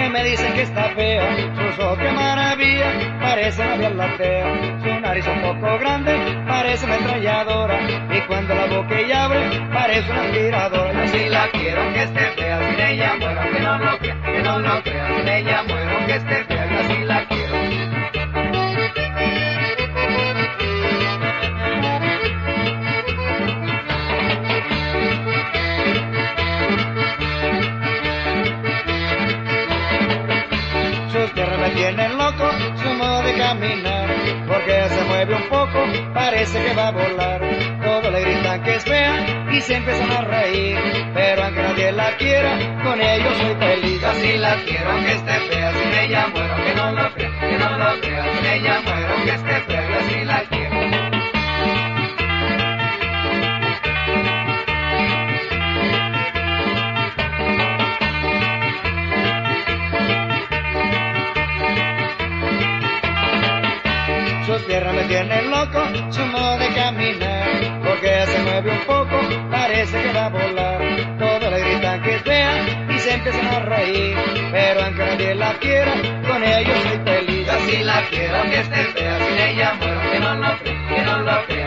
que me dicen que está fea, sus ojos qué maravilla, parece una vía láctea, su nariz un poco grande, parece ametralladora, y cuando la boca ella abre, parece una aspiradora. Yo sí la quiero que esté fea, sin ella muero, que no lo crea, que no lo crea, sin ella muero, que esté fea, yo sí la quiero. Sus piernas me tienen loco, su modo de caminar, porque se mueve un poco, parece que va a volar. Todos le gritan que es fea y se empiezan a reír, pero aunque nadie la quiera, con ellos soy feliz. Así la quiero, que esté fea, sin ella muero, que no lo crea, que no lo crea, sin ella muero, que esté fea, yo así la quiero. Sus piernas me tienen loco, su modo de caminar, porque se mueve un poco, parece que va a volar. Todos le gritan que es fea y se empiezan a reír, pero aunque nadie la quiera, con ellos soy feliz. Así la quiero, que esté fea, sin ella muero, que no lo crea, que no lo crea.